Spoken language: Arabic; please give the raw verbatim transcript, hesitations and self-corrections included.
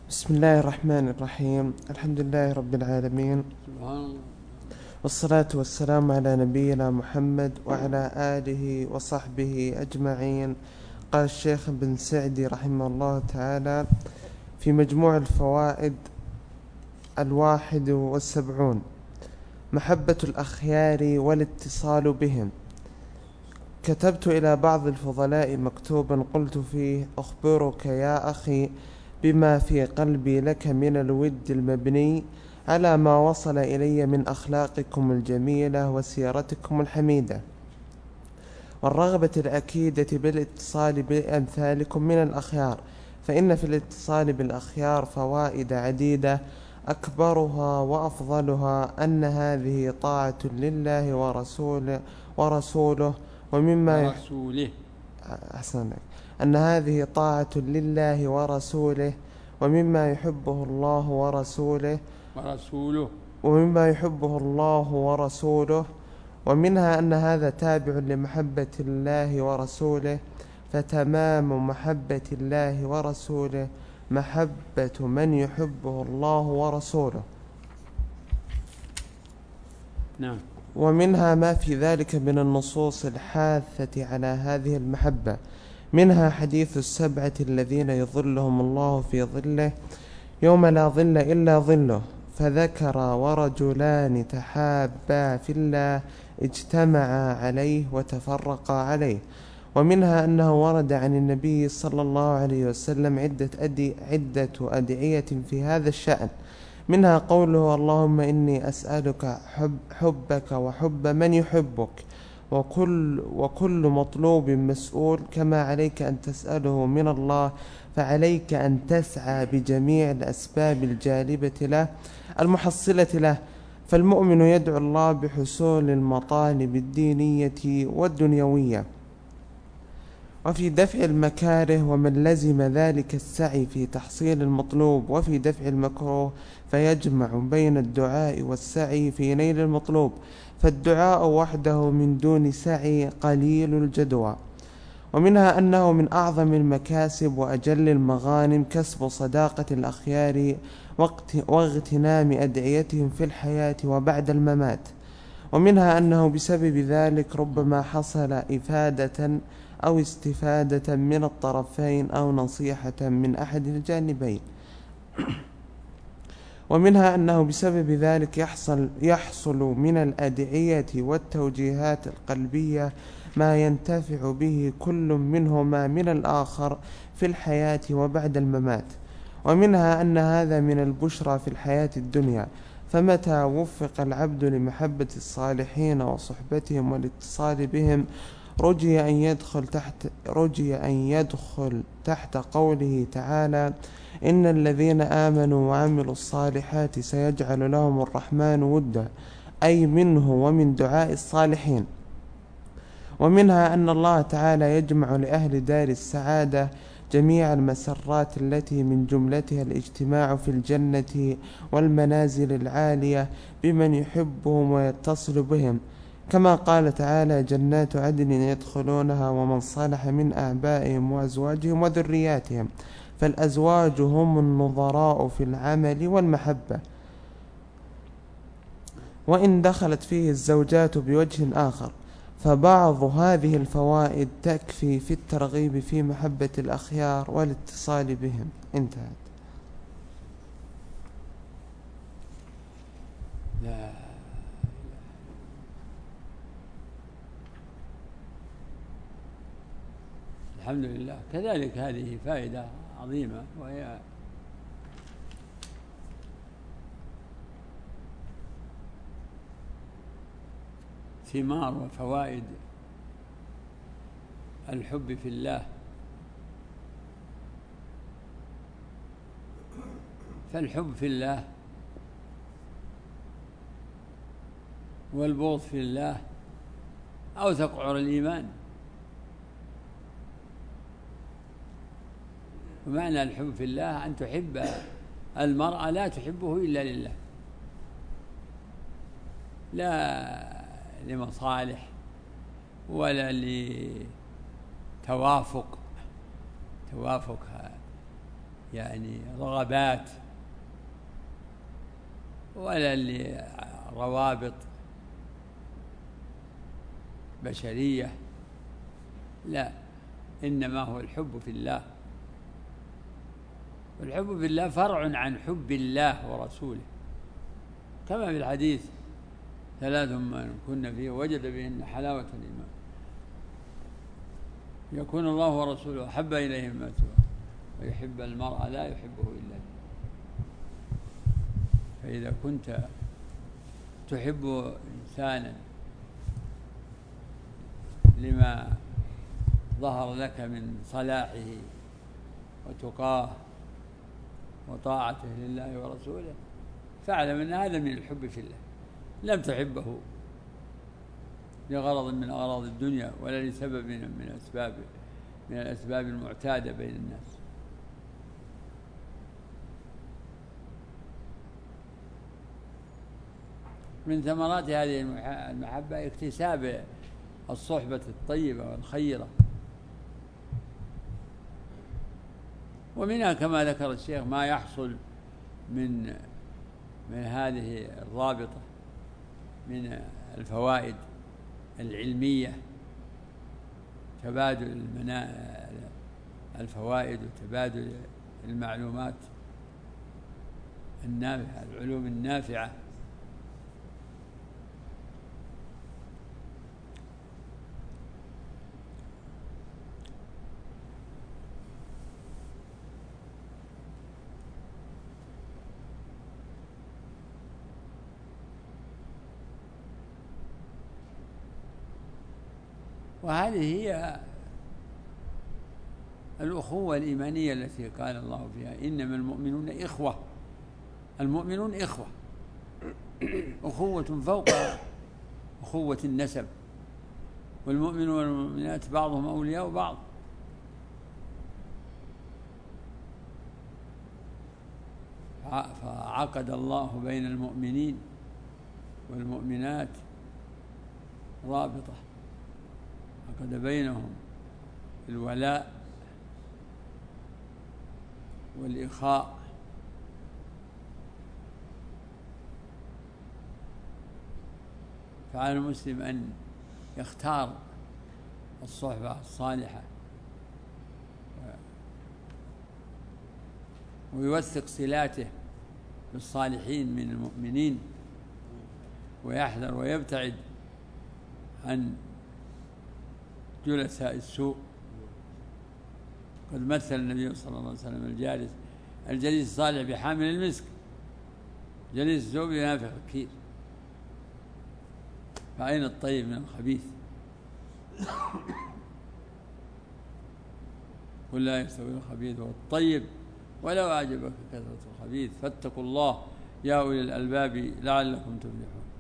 بسم الله الرحمن الرحيم. الحمد لله رب العالمين، سبحان الله. والصلاة والسلام على نبينا محمد وعلى آله وصحبه أجمعين. قال الشيخ بن سعدي رحمه الله تعالى في مجموع الفوائد الواحد والسبعون: محبة الأخيار والاتصال بهم. كتبت إلى بعض الفضلاء مكتوبا قلت فيه: أخبرك يا أخي بما في قلبي لك من الود المبني على ما وصل إلي من أخلاقكم الجميلة وسيرتكم الحميدة، والرغبة الأكيدة بالاتصال بأمثالكم من الأخيار، فإن في الاتصال بالأخيار فوائد عديدة، أكبرها وأفضلها أن هذه طاعة لله ورسوله ورسوله ومما يح... ورسوله أحسن لك. أن هذه طاعة لله ورسوله ومما يحبه الله ورسوله ورسوله ومما يحبه الله ورسوله ومنها أن هذا تابع لمحبة الله ورسوله، فتمام محبة الله ورسوله محبة من يحبه الله ورسوله. نعم. ومنها ما في ذلك من النصوص الحاثة على هذه المحبة، منها حديث السبعة الذين يظلهم الله في ظله يوم لا ظل إلا ظله، فذكر: ورجلان تحابا في الله اجتمعا عليه وتفرقا عليه. ومنها أنه ورد عن النبي صلى الله عليه وسلم عدة, أدي عدة أدعية في هذا الشأن، منها قوله: اللهم إني أسألك حب حبك وحب من يحبك، وكل, وكل مطلوب مسؤول، كما عليك أن تسأله من الله فعليك أن تسعى بجميع الأسباب الجالبة له المحصلة له. فالمؤمن يدعو الله بحصول المطالب الدينية والدنيوية وفي دفع المكاره، ومن لزم ذلك السعي في تحصيل المطلوب وفي دفع المكروه فيجمع بين الدعاء والسعي في نيل المطلوب، فالدعاء وحده من دون سعي قليل الجدوى. ومنها أنه من أعظم المكاسب وأجل المغانم كسب صداقة الأخيار واغتنام أدعيتهم في الحياة وبعد الممات. ومنها أنه بسبب ذلك ربما حصل إفادة أو استفادة من الطرفين أو نصيحة من أحد الجانبين. ومنها أنه بسبب ذلك يحصل, يحصل من الأدعية والتوجيهات القلبية ما ينتفع به كل منهما من الآخر في الحياة وبعد الممات. ومنها أن هذا من البشرى في الحياة الدنيا، فمتى وفق العبد لمحبة الصالحين وصحبتهم والاتصال بهم رجي أن يدخل تحت رجي أن يدخل تحت قوله تعالى: إن الذين آمنوا وعملوا الصالحات سيجعل لهم الرحمن ودا، أي منه ومن دعاء الصالحين. ومنها أن الله تعالى يجمع لأهل دار السعادة جميع المسرات التي من جملتها الاجتماع في الجنة والمنازل العالية بمن يحبهم ويتصل بهم، كما قال تعالى: جنات عدن يدخلونها ومن صلح من آبائهم وأزواجهم وذرياتهم، فالأزواج هم النظراء في العمل والمحبة، وإن دخلت فيه الزوجات بوجه آخر. فبعض هذه الفوائد تكفي في الترغيب في محبة الأخيار والاتصال بهم. انتهت. لا. الحمد لله. كذلك هذه فائدة عظيمة، وهي ثمار وفوائد الحب في الله. فالحب في الله والبغض في الله أوثق عرى الإيمان. ومعنى الحب في الله أن تحب المرء لا تحبه إلا لله، لا لمصالح ولا لتوافق توافق يعني رغبات ولا لروابط بشرية، لا، إنما هو الحب في الله. والحب في الله فرع عن حب الله ورسوله، كما في الحديث: ثلاث من كن فيه وجد بهن حلاوة الإيمان: يكون الله ورسوله أحب إليه مما سواه، ويحب المرء لا يحبه إلا الله. فإذا كنت تحب إنسانا لما ظهر لك من صلاحه وتقاه وطاعته لله ورسوله، فاعلم أن هذا من الحب في الله. لم تحبه لغرض من أغراض الدنيا ولا لسبب من أسباب من الأسباب المعتادة بين الناس. من ثمرات هذه المحبة اكتساب الصحبة الطيبة والخيرة، ومنها كما ذكر الشيخ ما يحصل من من هذه الرابطة من الفوائد العلمية، تبادل الفوائد وتبادل المعلومات النافعة، العلوم النافعة. وهذه هي الأخوة الإيمانية التي قال الله فيها: إنما المؤمنون إخوة. المؤمنون إخوة، أخوة فوق أخوة النسب، والمؤمنون والمؤمنات بعضهم أولياء بعض. فعقد الله بين المؤمنين والمؤمنات رابطة، عقد بينهم الولاء والإخاء. فعلى المسلم أن يختار الصحبة الصالحة ويوثق صلاته بالصالحين من المؤمنين، ويحذر ويبتعد عن جلساء السوء. قد مثل النبي صلى الله عليه وسلم الجالس الجليس الصالح بحامل المسك، جليس السوء بنافخ الكير. فأين الطيب من الخبيث؟ قل لا يستوي الخبيث والطيب ولو أعجبك كثرة الخبيث، فاتقوا الله يا أولي الألباب لعلكم تفلحون.